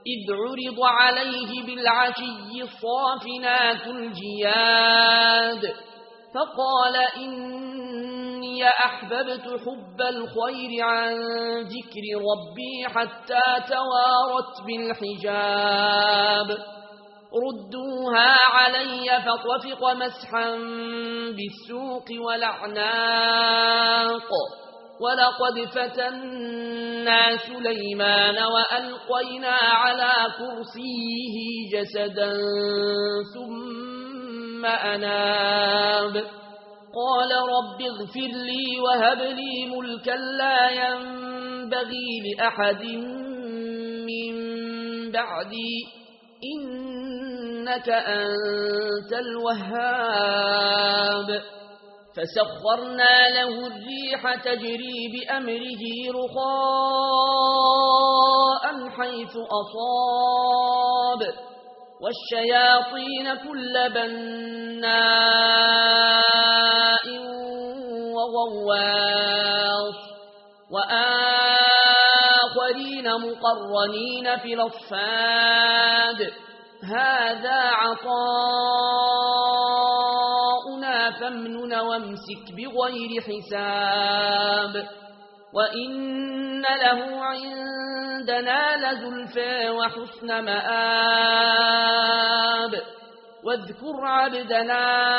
إذ عرض عليه بالعشي الصافنات الجياد فقال إني أحببت حب الخير عن ذكر ربي حتى توارت بالحجاب ردوها علي فطفق مسحا بالسوق والأعناق ولقد فتنا سليمان وألقينا على كرسيه جسدا ثم أناب قال رب اغفر لي وهب لي ملكا لا ينبغي لأحد من بعدي إنك أنت الوهاب فسخرنا له الريح تجري بأمره رخاء حيث أصاب والشياطين كل بناء وغواص وآخرين مقرنين في الأصفاد هذا عطاؤنا فامنن وامسك بغير حساب وإن له عندنا لزلفى وحسن مآب واذكر عبدنا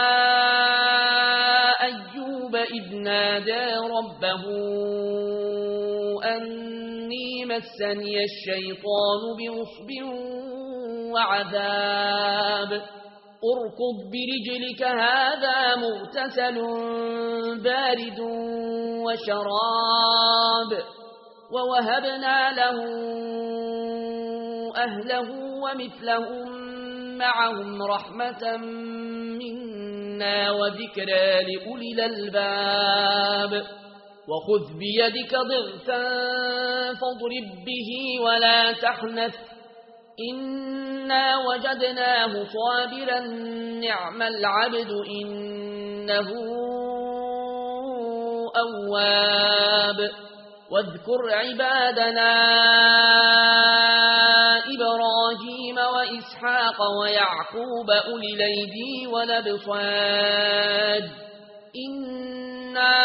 أيوب إذ نادى ربه أني مسني الشيطان بنصب وعذاب اركض برجلك هذا مغتسل بارد وشراب ووهبنا له أهله ومثلهم معهم رحمة منا وذكرى لأولي الألباب وخذ بيدك ضغثا فاضرب به ولا تحنث إنا وجدناه صابرا نعم العبد إنه أواب واذكر عبادنا إبراهيم وإسحاق ويعقوب أولي الأيدي والأبصار إنا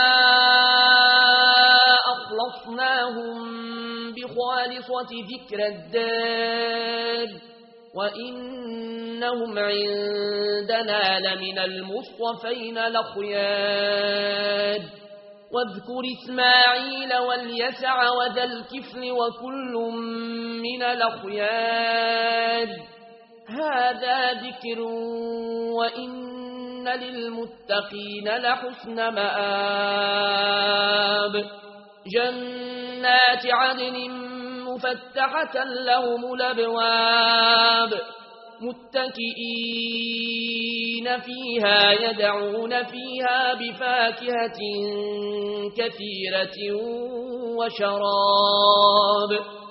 أخلصناهم بخالصة ذكر الدار وإنهم عندنا لمن المصطفين الأخيار واذكر إسماعيل واليسع وذا الكفل وكل من الأخيار هذا ذكر وإن للمتقين لحسن مآب جنات عدن مفتحة لهم الأبواب متكئين فيها يدعون فيها بفاكهة كثيرة وشراب